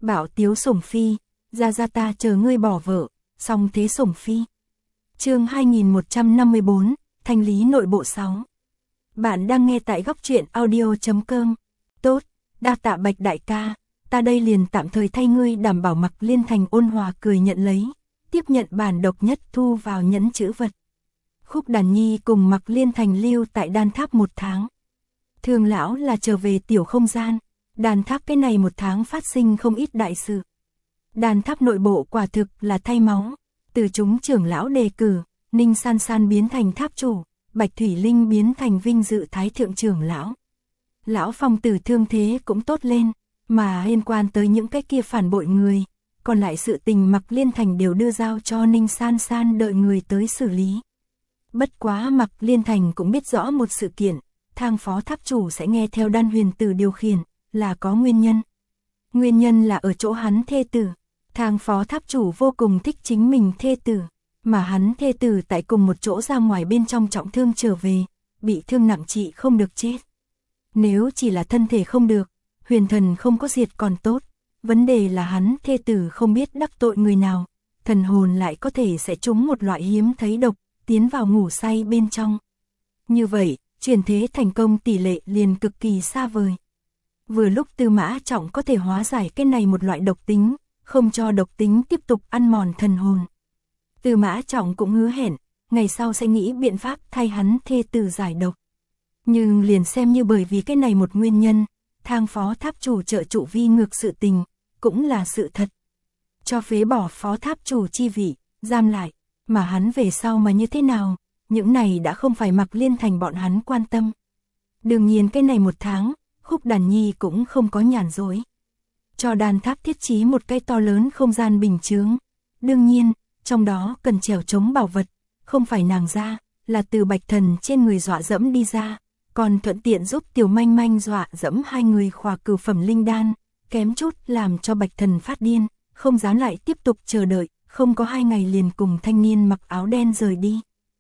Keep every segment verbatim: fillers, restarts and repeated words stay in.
Bảo tiếu sủng phi, ra ra ta chờ ngươi bỏ vợ, song thế sủng phi. Chương hai nghìn một trăm năm mươi bốn, thanh lý nội bộ sáu. Bạn đang nghe tại góc truyện audio chấm com. Tốt, đa tạ Bạch đại ca, ta đây liền tạm thời thay ngươi đảm bảo. Mặc Liên Thành ôn hòa cười nhận lấy, tiếp nhận bản độc nhất thu vào nhẫn chữ vật. Khúc Đàn Nhi cùng Mặc Liên Thành lưu tại đan tháp một tháng. Thường lão là trở về tiểu không gian, đan tháp cái này một tháng phát sinh không ít đại sự. Đan tháp nội bộ quả thực là thay máu, từ chúng trưởng lão đề cử, Ninh San San biến thành tháp chủ, Bạch Thủy Linh biến thành vinh dự thái thượng trưởng lão. Lão Phong Tử thương thế cũng tốt lên, mà liên quan tới những cái kia phản bội người, còn lại sự tình Mặc Liên Thành đều đưa giao cho Ninh San San đợi người tới xử lý. Bất quá Mặc Liên Thành cũng biết rõ một sự kiện, Thang phó tháp chủ sẽ nghe theo Đan Huyền Tử điều khiển, là có nguyên nhân. Nguyên nhân là ở chỗ hắn thê tử. Thang phó tháp chủ vô cùng thích chính mình thê tử, mà hắn thê tử tại cùng một chỗ ra ngoài bên trong trọng thương trở về, bị thương nặng trị không được chết. Nếu chỉ là thân thể không được, huyền thần không có diệt còn tốt, vấn đề là hắn thê tử không biết đắc tội người nào, thần hồn lại có thể sẽ trúng một loại hiếm thấy độc, tiến vào ngủ say bên trong. Như vậy, chuyển thế thành công tỷ lệ liền cực kỳ xa vời. Vừa lúc Tư Mã Trọng có thể hóa giải cái này một loại độc tính, không cho độc tính tiếp tục ăn mòn thần hồn. Tư Mã Trọng cũng hứa hẹn, ngày sau sẽ nghĩ biện pháp thay hắn thê tử giải độc. Nhưng liền xem như bởi vì cái này một nguyên nhân, Thang phó tháp chủ trợ trụ vi ngược sự tình, cũng là sự thật. Cho phế bỏ phó tháp chủ chi vị, giam lại, mà hắn về sau mà như thế nào, những này đã không phải Mặc Liên Thành bọn hắn quan tâm. Đương nhiên cái này một tháng, Khúc Đàn Nhi cũng không có nhàn rỗi. Cho đan tháp thiết trí một cái to lớn không gian bình chướng. Đương nhiên, trong đó cần trèo chống bảo vật, không phải nàng ra, là từ Bạch Thần trên người dọa dẫm đi ra, còn thuận tiện giúp Tiểu Manh Manh dọa dẫm hai người khỏa cửu phẩm linh đan, kém chút làm cho Bạch Thần phát điên, không dám lại tiếp tục chờ đợi, không có hai ngày liền cùng thanh niên mặc áo đen rời đi.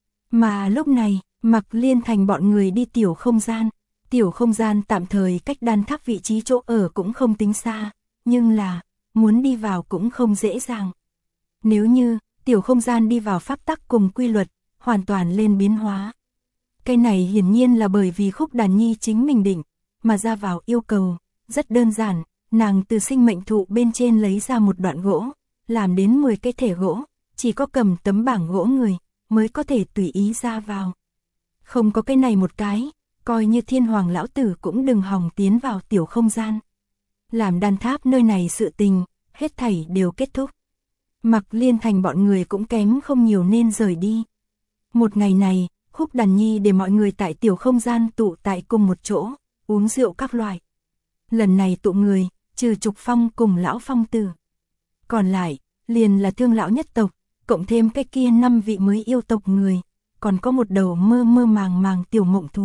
Mà lúc này, Mặc Liên Thành bọn người đi tiểu không gian, tiểu không gian tạm thời cách đan tháp vị trí chỗ ở cũng không tính xa, nhưng là, muốn đi vào cũng không dễ dàng. Nếu như, tiểu không gian đi vào pháp tắc cùng quy luật, hoàn toàn lên biến hóa. Cái này hiển nhiên là bởi vì Khúc Đàn Nhi chính mình định, mà ra vào yêu cầu, rất đơn giản, nàng từ sinh mệnh thụ bên trên lấy ra một đoạn gỗ, làm đến mười cái thể gỗ, chỉ có cầm tấm bảng gỗ người, mới có thể tùy ý ra vào. Không có cái này một cái, coi như Thiên Hoàng lão tử cũng đừng hòng tiến vào tiểu không gian. Làm đan tháp nơi này sự tình, hết thảy đều kết thúc. Mặc Liên Thành bọn người cũng kém không nhiều nên rời đi. Một ngày này, Khúc Đàn Nhi để mọi người tại tiểu không gian tụ tại cùng một chỗ, uống rượu các loại. Lần này tụ người, trừ Trục Phong cùng lão Phong Tử. Còn lại, liền là Thương lão nhất tộc, cộng thêm cái kia năm vị mới yêu tộc người, còn có một đầu mơ mơ màng màng tiểu mộng thú.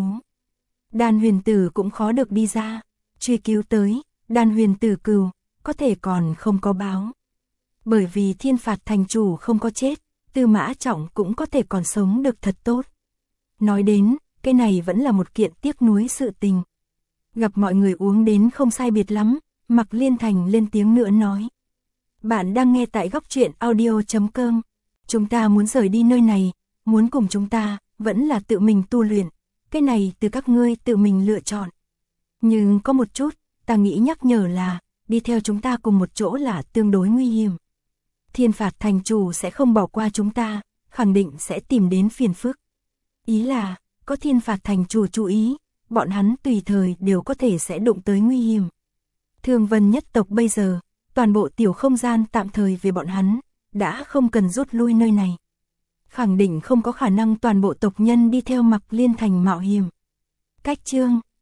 Đan Huyền Tử cũng khó được đi ra, truy cứu tới, Đan Huyền Tử cừu, có thể còn không có báo. Bởi vì Thiên Phạt thành chủ không có chết, Tư Mã Trọng cũng có thể còn sống được thật tốt. Nói đến, cái này vẫn là một kiện tiếc nuối sự tình. Gặp mọi người uống đến không sai biệt lắm, Mặc Liên Thành lên tiếng nữa nói. Bạn đang nghe tại góc truyện audio chấm com. Chúng ta muốn rời đi nơi này, muốn cùng chúng ta, vẫn là tự mình tu luyện. Cái này từ các ngươi tự mình lựa chọn. Nhưng có một chút, ta nghĩ nhắc nhở là, đi theo chúng ta cùng một chỗ là tương đối nguy hiểm. Thiên Phạt thành chủ sẽ không bỏ qua chúng ta, khẳng định sẽ tìm đến phiền phức. Ý là, có Thiên Phạt thành chủ chú ý, bọn hắn tùy thời đều có thể sẽ đụng tới nguy hiểm. Thương Vân nhất tộc bây giờ, toàn bộ tiểu không gian tạm thời về bọn hắn, đã không cần rút lui nơi này. Khẳng định không có khả năng toàn bộ tộc nhân đi theo Mặc Liên Thành mạo hiểm. Cách chương